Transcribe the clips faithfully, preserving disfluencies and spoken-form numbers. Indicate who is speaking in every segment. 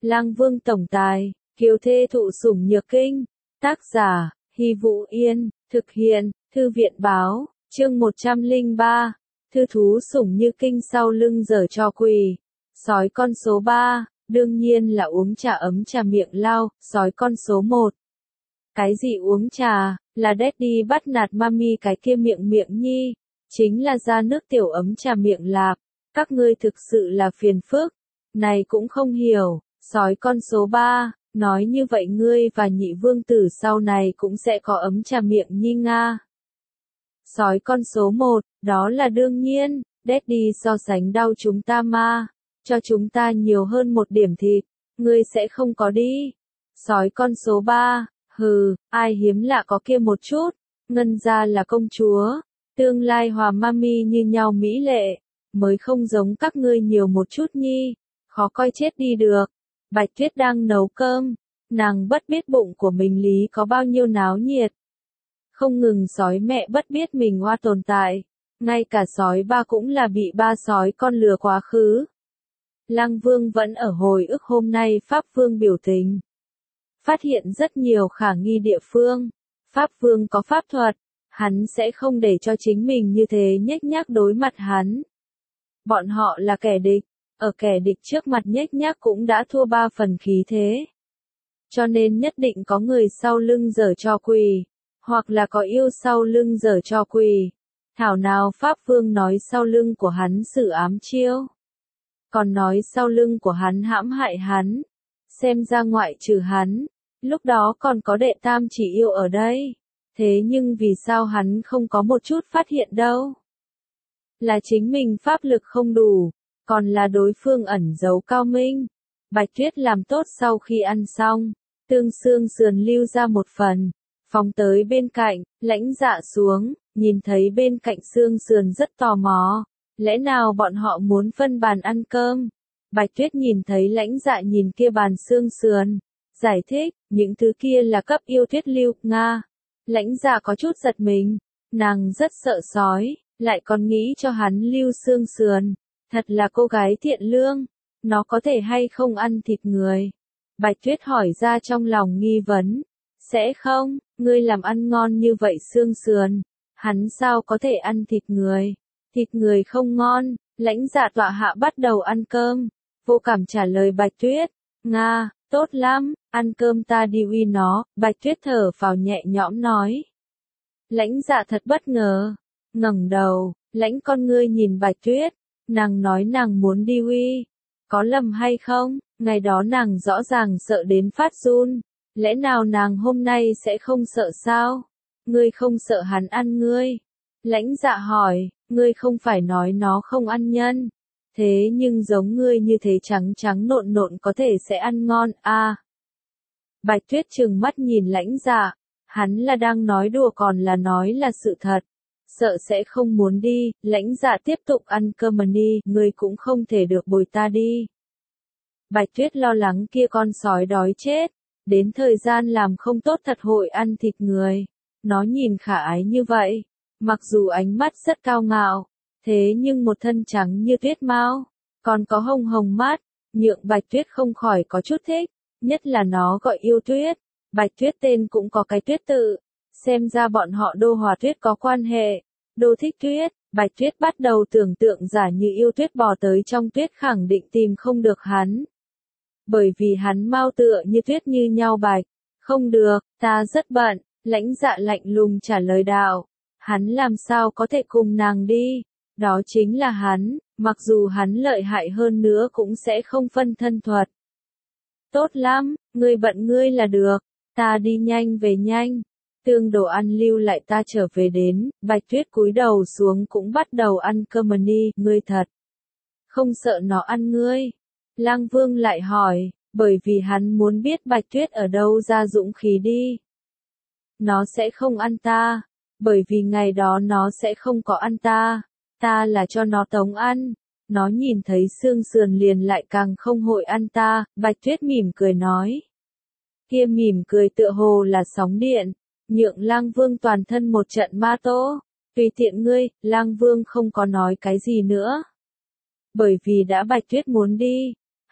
Speaker 1: Lang Vương tổng tài, kiều thê thụ sủng nhược kinh. Tác giả, Hy Vũ Yên, thực hiện, Thư viện báo, chương một trăm lẻ ba, thư thú sủng như kinh sau lưng giở cho quỳ. Sói con số ba, đương nhiên là uống trà ấm trà miệng lao, sói con số một. Cái gì uống trà, là daddy bắt nạt mami cái kia miệng miệng nhi, chính là ra nước tiểu ấm trà miệng lạp, các ngươi thực sự là phiền phức, này cũng không hiểu, sói con số ba, nói như vậy ngươi và nhị vương tử sau này cũng sẽ có ấm trà miệng nhi nga. Sói con số một, đó là đương nhiên, daddy so sánh đau chúng ta ma, cho chúng ta nhiều hơn một điểm thịt, ngươi sẽ không có đi. Sói con số ba, hừ, ai hiếm lạ có kia một chút, ngân ra là công chúa, tương lai hòa mami như nhau mỹ lệ, mới không giống các ngươi nhiều một chút nhi, khó coi chết đi được. Bạch Tuyết đang nấu cơm, nàng bất biết bụng của mình lý có bao nhiêu náo nhiệt. Không ngừng sói mẹ bất biết mình hoa tồn tại, ngay cả sói ba cũng là bị ba sói con lừa quá khứ. Lang Vương vẫn ở hồi ức hôm nay Pháp Vương biểu tình. Phát hiện rất nhiều khả nghi địa phương. Pháp Vương có pháp thuật, hắn sẽ không để cho chính mình như thế nhếch nhác đối mặt hắn. Bọn họ là kẻ địch, ở kẻ địch trước mặt nhếch nhác cũng đã thua ba phần khí thế. Cho nên nhất định có người sau lưng giở cho quỳ, hoặc là có yêu sau lưng giở cho quỳ. Thảo nào Pháp Vương nói sau lưng của hắn xử ám chiêu. Còn nói sau lưng của hắn hãm hại hắn. Xem ra ngoại trừ hắn, lúc đó còn có đệ tam chỉ yêu ở đây. Thế nhưng vì sao hắn không có một chút phát hiện đâu? Là chính mình pháp lực không đủ, còn là đối phương ẩn giấu cao minh. Bạch Tuyết làm tốt sau khi ăn xong, tương xương sườn lưu ra một phần, phóng tới bên cạnh, Lãnh Dạ xuống, nhìn thấy bên cạnh xương sườn rất tò mò. Lẽ nào bọn họ muốn phân bàn ăn cơm? Bạch Tuyết nhìn thấy Lãnh Dạ nhìn kia bàn xương sườn, giải thích, những thứ kia là cấp yêu Tuyết lưu, Nga. Lãnh Dạ có chút giật mình, nàng rất sợ sói, lại còn nghĩ cho hắn lưu xương sườn, thật là cô gái thiện lương, nó có thể hay không ăn thịt người? Bạch Tuyết hỏi ra trong lòng nghi vấn, sẽ không, ngươi làm ăn ngon như vậy xương sườn, hắn sao có thể ăn thịt người? Thịt người không ngon. Lãnh Dạ tọa hạ bắt đầu ăn cơm, vô cảm trả lời Bạch Tuyết, Nga, tốt lắm, ăn cơm ta đi uy nó. Bạch Tuyết thở phào nhẹ nhõm nói. Lãnh Dạ thật bất ngờ, ngẩng đầu, lãnh con ngươi nhìn Bạch Tuyết, nàng nói nàng muốn đi uy, có lầm hay không? Ngày đó nàng rõ ràng sợ đến phát run, lẽ nào nàng hôm nay sẽ không sợ sao? Ngươi không sợ hắn ăn ngươi? Lãnh Dạ hỏi, ngươi không phải nói nó không ăn nhân, thế nhưng giống ngươi như thế trắng trắng nộn nộn có thể sẽ ăn ngon à? Bạch Tuyết trừng mắt nhìn Lãnh Dạ, hắn là đang nói đùa còn là nói là sự thật, sợ sẽ không muốn đi. Lãnh Dạ tiếp tục ăn cơm mà đi, ngươi cũng không thể được bồi ta đi. Bạch Tuyết lo lắng kia con sói đói chết, đến thời gian làm không tốt thật hội ăn thịt người, nó nhìn khả ái như vậy. Mặc dù ánh mắt rất cao ngạo, thế nhưng một thân trắng như tuyết mao, còn có hồng hồng mắt, nhượng Bạch Tuyết không khỏi có chút thích, nhất là nó gọi yêu Tuyết. Bạch Tuyết tên cũng có cái tuyết tự, xem ra bọn họ Đô Hòa Tuyết có quan hệ. Đô thích Tuyết, Bạch Tuyết bắt đầu tưởng tượng giả như yêu Tuyết bò tới trong tuyết khẳng định tìm không được hắn. Bởi vì hắn mau tựa như tuyết như nhau bạch, không được, ta rất bận. Lãnh Dạ lạnh lùng trả lời đạo. Hắn làm sao có thể cùng nàng đi, đó chính là hắn, mặc dù hắn lợi hại hơn nữa cũng sẽ không phân thân thuật. Tốt lắm, ngươi bận ngươi là được, ta đi nhanh về nhanh, tương đồ ăn lưu lại ta trở về đến. Bạch Tuyết cúi đầu xuống cũng bắt đầu ăn cơm mà đi, ngươi thật không sợ nó ăn ngươi? Lang Vương lại hỏi, bởi vì hắn muốn biết Bạch Tuyết ở đâu ra dũng khí đi. Nó sẽ không ăn ta. Bởi vì ngày đó nó sẽ không có ăn ta, ta là cho nó tống ăn, nó nhìn thấy xương sườn liền lại càng không hội ăn ta. Bạch Tuyết mỉm cười nói. Kia mỉm cười tựa hồ là sóng điện, nhượng Lang Vương toàn thân một trận ma tố, tùy tiện ngươi. Lang Vương không có nói cái gì nữa. Bởi vì đã Bạch Tuyết muốn đi,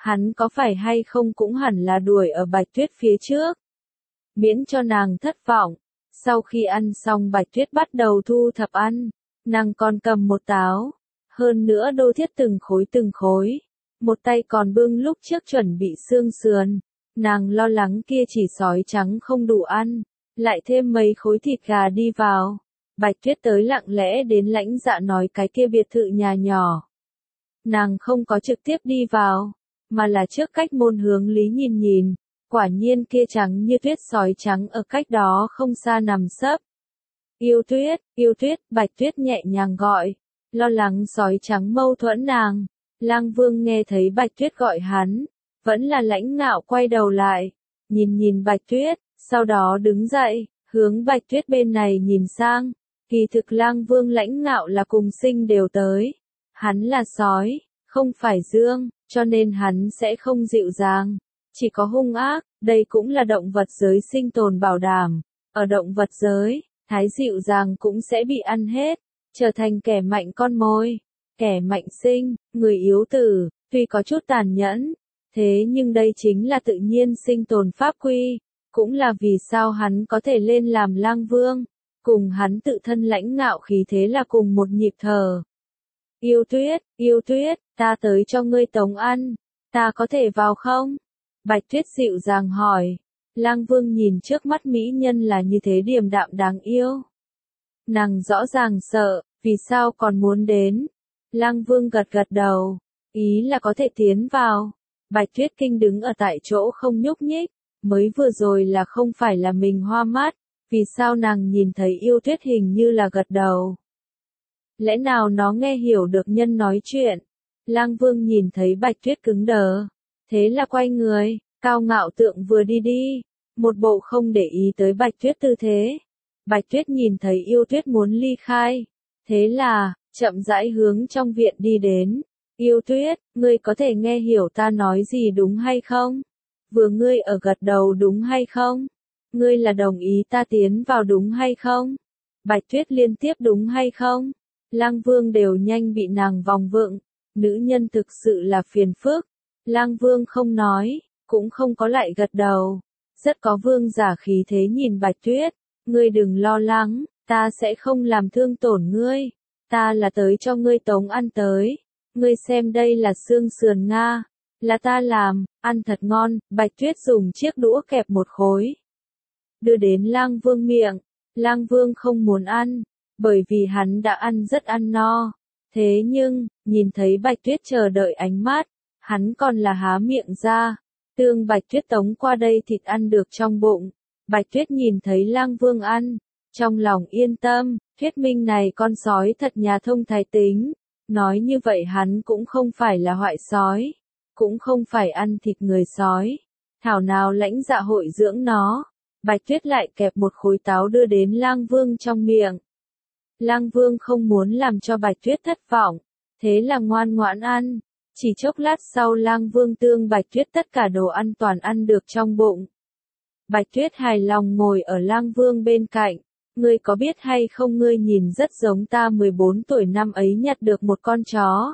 Speaker 1: hắn có phải hay không cũng hẳn là đuổi ở Bạch Tuyết phía trước. Miễn cho nàng thất vọng. Sau khi ăn xong Bạch Tuyết bắt đầu thu thập ăn, nàng còn cầm một táo, hơn nữa đô thiết từng khối từng khối, một tay còn bưng lúc trước chuẩn bị xương sườn, nàng lo lắng kia chỉ sói trắng không đủ ăn, lại thêm mấy khối thịt gà đi vào. Bạch Tuyết tới lặng lẽ đến Lãnh Dạ nói cái kia biệt thự nhà nhỏ. Nàng không có trực tiếp đi vào, mà là trước cách môn hướng lý nhìn nhìn, quả nhiên kia trắng như tuyết sói trắng ở cách đó không xa nằm sấp. Yêu Tuyết, Yêu Tuyết, Bạch Tuyết nhẹ nhàng gọi, lo lắng sói trắng mâu thuẫn nàng. Lang Vương nghe thấy Bạch Tuyết gọi hắn, vẫn là Lãnh Ngạo quay đầu lại, nhìn nhìn Bạch Tuyết, sau đó đứng dậy, hướng Bạch Tuyết bên này nhìn sang. Kỳ thực Lang Vương Lãnh Ngạo là cùng sinh đều tới. Hắn là sói, không phải dương, cho nên hắn sẽ không dịu dàng, chỉ có hung ác. Đây cũng là động vật giới sinh tồn bảo đảm. Ở động vật giới, thái dịu dàng cũng sẽ bị ăn hết, trở thành kẻ mạnh con mồi. Kẻ mạnh sinh, người yếu tử, tuy có chút tàn nhẫn, thế nhưng đây chính là tự nhiên sinh tồn pháp quy, cũng là vì sao hắn có thể lên làm Lang Vương, cùng hắn tự thân Lãnh Ngạo khí thế là cùng một nhịp thở. Yêu Tuyết, Yêu Tuyết, ta tới cho ngươi tống ăn, ta có thể vào không? Bạch Tuyết dịu dàng hỏi. Lang Vương nhìn trước mắt mỹ nhân là như thế điềm đạm đáng yêu. Nàng rõ ràng sợ, vì sao còn muốn đến? Lang Vương gật gật đầu, ý là có thể tiến vào. Bạch Tuyết kinh đứng ở tại chỗ không nhúc nhích, mới vừa rồi là không phải là mình hoa mắt, vì sao nàng nhìn thấy Yêu Tuyết hình như là gật đầu. Lẽ nào nó nghe hiểu được nhân nói chuyện? Lang Vương nhìn thấy Bạch Tuyết cứng đờ, thế là quay người, cao ngạo tượng vừa đi đi, một bộ không để ý tới Bạch Tuyết tư thế. Bạch Tuyết nhìn thấy Yêu Tuyết muốn ly khai, thế là, chậm rãi hướng trong viện đi đến. Yêu Tuyết, ngươi có thể nghe hiểu ta nói gì đúng hay không? Vừa ngươi ở gật đầu đúng hay không? Ngươi là đồng ý ta tiến vào đúng hay không? Bạch Tuyết liên tiếp đúng hay không? Lang Vương đều nhanh bị nàng vòng vựng, nữ nhân thực sự là phiền phức. Lang Vương không nói, cũng không có lại gật đầu, rất có vương giả khí thế nhìn Bạch Tuyết, ngươi đừng lo lắng, ta sẽ không làm thương tổn ngươi, ta là tới cho ngươi tống ăn tới, ngươi xem đây là xương sườn Nga, là ta làm, ăn thật ngon. Bạch Tuyết dùng chiếc đũa kẹp một khối, đưa đến Lang Vương miệng. Lang Vương không muốn ăn, bởi vì hắn đã ăn rất ăn no, thế nhưng, nhìn thấy Bạch Tuyết chờ đợi ánh mắt, hắn còn là há miệng ra, tương Bạch Tuyết tống qua đây thịt ăn được trong bụng. Bạch Tuyết nhìn thấy Lang Vương ăn, trong lòng yên tâm, thuyết minh này con sói thật nhà thông thái tính, nói như vậy hắn cũng không phải là hoại sói, cũng không phải ăn thịt người sói, thảo nào Lãnh Dạ hội dưỡng nó. Bạch Tuyết lại kẹp một khối táo đưa đến Lang Vương trong miệng. Lang Vương không muốn làm cho Bạch Tuyết thất vọng, thế là ngoan ngoãn ăn. Chỉ chốc lát sau Lang Vương tương Bạch Tuyết tất cả đồ ăn toàn ăn được trong bụng. Bạch Tuyết hài lòng ngồi ở Lang Vương bên cạnh. Ngươi có biết hay không, ngươi nhìn rất giống ta mười bốn tuổi năm ấy nhặt được một con chó.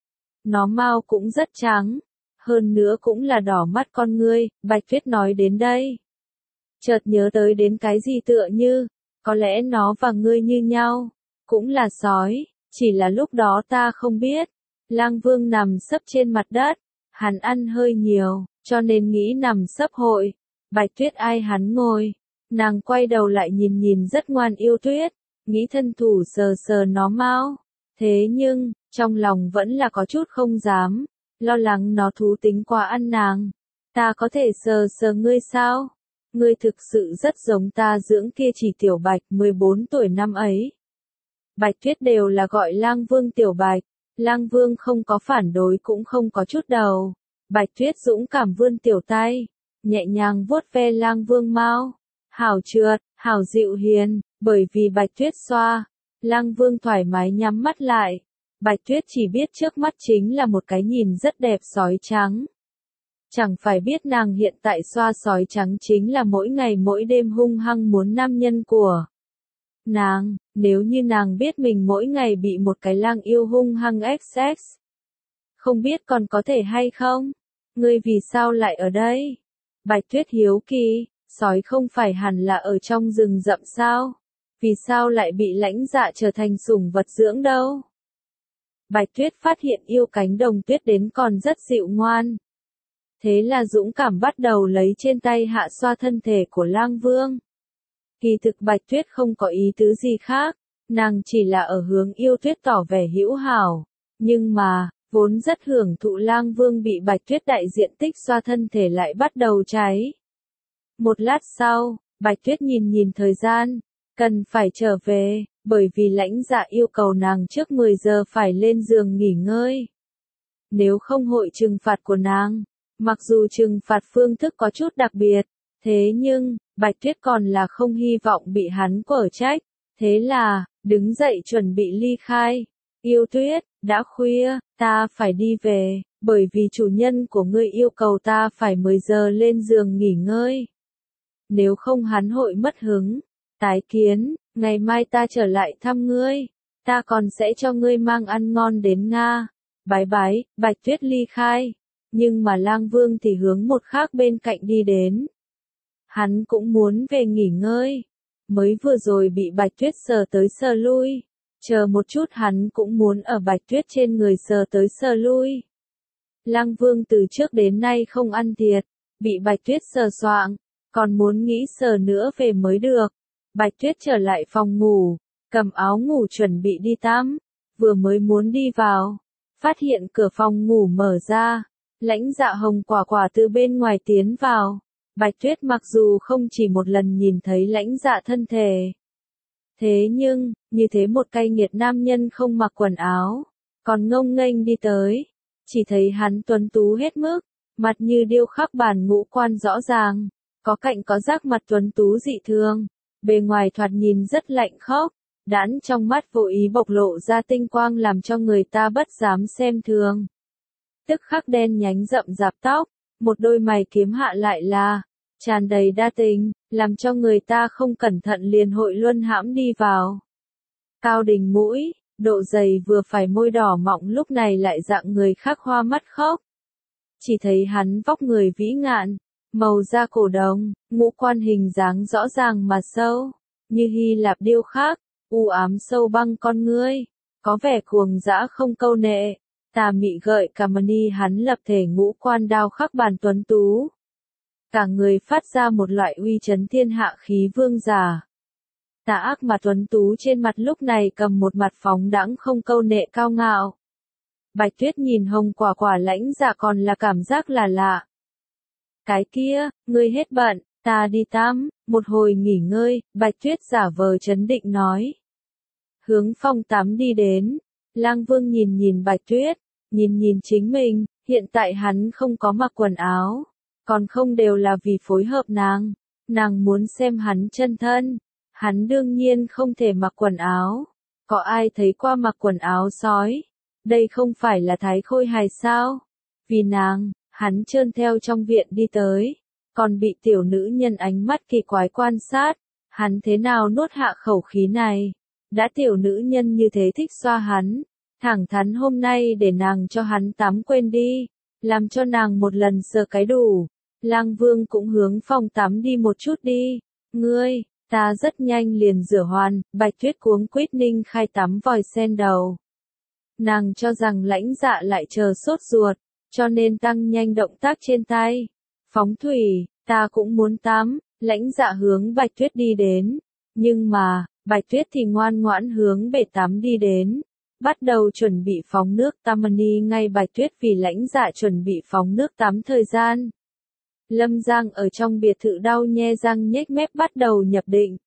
Speaker 1: Nó mao cũng rất trắng, hơn nữa cũng là đỏ mắt con ngươi. Bạch Tuyết nói đến đây, chợt nhớ tới đến cái gì tựa như, có lẽ nó và ngươi như nhau, cũng là sói, chỉ là lúc đó ta không biết. Lang Vương nằm sấp trên mặt đất, hắn ăn hơi nhiều, cho nên nghĩ nằm sấp hội. Bạch Tuyết ai hắn ngồi, nàng quay đầu lại nhìn nhìn rất ngoan Yêu Tuyết, nghĩ thân thủ sờ sờ nó mau. Thế nhưng, trong lòng vẫn là có chút không dám, lo lắng nó thú tính quá ăn nàng. Ta có thể sờ sờ ngươi sao? Ngươi thực sự rất giống ta dưỡng kia chỉ Tiểu Bạch mười bốn tuổi năm ấy. Bạch Tuyết đều là gọi Lang Vương Tiểu Bạch. Lang Vương không có phản đối cũng không có chút đầu. Bạch Tuyết dũng cảm vươn tiểu tay, nhẹ nhàng vuốt ve Lang Vương mau. Hảo trượt, hảo dịu hiền, bởi vì Bạch Tuyết xoa, Lang Vương thoải mái nhắm mắt lại. Bạch Tuyết chỉ biết trước mắt chính là một cái nhìn rất đẹp sói trắng. Chẳng phải biết nàng hiện tại xoa sói trắng chính là mỗi ngày mỗi đêm hung hăng muốn nam nhân của nàng. Nếu như nàng biết mình mỗi ngày bị một cái lang yêu hung hăng ích ích, không biết còn có thể hay không? ngươi vì sao lại ở đây? Bạch Tuyết hiếu kỳ, sói không phải hẳn là ở trong rừng rậm sao? Vì sao lại bị Lãnh Dạ trở thành sủng vật dưỡng đâu? Bạch Tuyết phát hiện yêu cánh đồng tuyết đến còn rất dịu ngoan. Thế là dũng cảm bắt đầu lấy trên tay hạ xoa thân thể của Lang Vương. Kỳ thực Bạch Tuyết không có ý tứ gì khác, nàng chỉ là ở hướng yêu tuyết tỏ vẻ hữu hảo. Nhưng mà, vốn rất hưởng thụ Lang Vương bị Bạch Tuyết đại diện tích xoa thân thể lại bắt đầu cháy. Một lát sau, Bạch Tuyết nhìn nhìn thời gian, cần phải trở về, bởi vì Lãnh Dạ yêu cầu nàng trước mười giờ phải lên giường nghỉ ngơi. Nếu không hội trừng phạt của nàng, mặc dù trừng phạt phương thức có chút đặc biệt, thế nhưng, Bạch Tuyết còn là không hy vọng bị hắn quở trách, thế là, đứng dậy chuẩn bị ly khai. Yêu Tuyết, đã khuya, ta phải đi về, bởi vì chủ nhân của ngươi yêu cầu ta phải mười giờ lên giường nghỉ ngơi. Nếu không hắn hội mất hứng. Tái kiến, ngày mai ta trở lại thăm ngươi, ta còn sẽ cho ngươi mang ăn ngon đến Nga. Bái bái, Bạch Tuyết ly khai. Nhưng mà Lang Vương thì hướng một khác bên cạnh đi đến. Hắn cũng muốn về nghỉ ngơi. Mới vừa rồi bị Bạch Tuyết sờ tới sờ lui. Chờ một chút hắn cũng muốn ở Bạch Tuyết trên người sờ tới sờ lui. Lang Vương từ trước đến nay không ăn thiệt, bị Bạch Tuyết sờ soạng, còn muốn nghĩ sờ nữa về mới được. Bạch Tuyết trở lại phòng ngủ, cầm áo ngủ chuẩn bị đi tắm, vừa mới muốn đi vào, phát hiện cửa phòng ngủ mở ra, Lãnh Dạ Hồng Quả Quả từ bên ngoài tiến vào. Bạch Tuyết mặc dù không chỉ một lần nhìn thấy Lãnh Dạ thân thể, thế nhưng, như thế một cay nghiệt nam nhân không mặc quần áo, còn ngông nghênh đi tới, chỉ thấy hắn tuấn tú hết mức, mặt như điêu khắc bản ngũ quan rõ ràng, có cạnh có rác mặt tuấn tú dị thường. Bề ngoài thoạt nhìn rất lạnh khốc, đãn trong mắt vô ý bộc lộ ra tinh quang làm cho người ta bất dám xem thường. Tức khắc đen nhánh rậm rạp tóc, một đôi mày kiếm hạ lại là, tràn đầy đa tình, làm cho người ta không cẩn thận liền hội luân hãm đi vào. Cao đỉnh mũi, độ dày vừa phải môi đỏ mọng lúc này lại dạng người khác hoa mắt khóc. Chỉ thấy hắn vóc người vĩ ngạn. Màu da cổ đồng, ngũ quan hình dáng rõ ràng mà sâu, như Hy Lạp điêu khắc, u ám sâu băng con ngươi, có vẻ cuồng dã không câu nệ, tà mị gợi cả mà ni hắn lập thể ngũ quan đao khắc bản tuấn tú. Cả người phát ra một loại uy chấn thiên hạ khí vương giả. Tà ác mà tuấn tú trên mặt lúc này cầm một mặt phóng đãng không câu nệ cao ngạo. Bạch Tuyết nhìn Hồng Quả Quả Lãnh Dạ còn là cảm giác là lạ. Cái kia, ngươi hết bận, ta đi tắm, một hồi nghỉ ngơi, Bạch Tuyết giả vờ trấn định nói. Hướng phòng tắm đi đến, Lang Vương nhìn nhìn Bạch Tuyết, nhìn nhìn chính mình, hiện tại hắn không có mặc quần áo, còn không đều là vì phối hợp nàng, nàng muốn xem hắn chân thân, hắn đương nhiên không thể mặc quần áo, có ai thấy qua mặc quần áo sói, đây không phải là Thái Khôi Hài sao, vì nàng. Hắn trơn theo trong viện đi tới, còn bị tiểu nữ nhân ánh mắt kỳ quái quan sát, hắn thế nào nuốt hạ khẩu khí này, đã tiểu nữ nhân như thế thích xoa hắn, thẳng thắn hôm nay để nàng cho hắn tắm quên đi, làm cho nàng một lần sờ cái đủ. Lang Vương cũng hướng phòng tắm đi một chút đi, ngươi, ta rất nhanh liền rửa hoàn, Bạch Tuyết cuống quýt ninh khai tắm vòi sen đầu. Nàng cho rằng Lãnh Dạ lại chờ sốt ruột. Cho nên tăng nhanh động tác trên tay. Phóng thủy, ta cũng muốn tắm, Lãnh Dạ hướng Bạch Tuyết đi đến. Nhưng mà, Bạch Tuyết thì ngoan ngoãn hướng bể tắm đi đến. Bắt đầu chuẩn bị phóng nước tắm đi ngay Bạch Tuyết vì Lãnh Dạ chuẩn bị phóng nước tắm thời gian. Lâm Giang ở trong biệt thự đau nhe răng nhếch mép bắt đầu nhập định.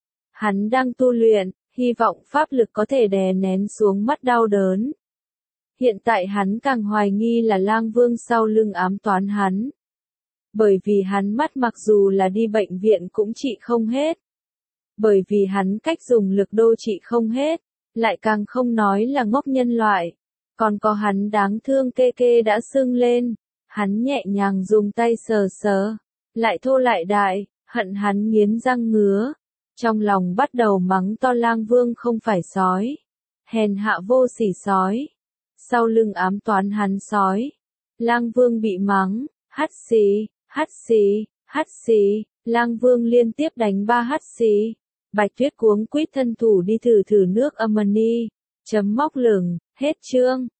Speaker 1: Hắn đang tu luyện, hy vọng pháp lực có thể đè nén xuống mắt đau đớn. Hiện tại hắn càng hoài nghi là Lang Vương sau lưng ám toán hắn. Bởi vì hắn mắt mặc dù là đi bệnh viện cũng trị không hết. Bởi vì hắn cách dùng lực đô trị không hết, lại càng không nói là ngốc nhân loại. Còn có hắn đáng thương kê kê đã sưng lên, hắn nhẹ nhàng dùng tay sờ sờ, lại thô lại đại, hận hắn nghiến răng ngứa. Trong lòng bắt đầu mắng to Lang Vương không phải sói, hèn hạ vô sỉ sói. Sau lưng ám toán hắn sói, Lang Vương bị mắng, hắt xì, hắt xì, hắt xì, Lang Vương liên tiếp đánh ba hắt xì. Bạch Tuyết cuống quýt thân thủ đi thử thử nước amani. Chấm móc lửng, hết chương.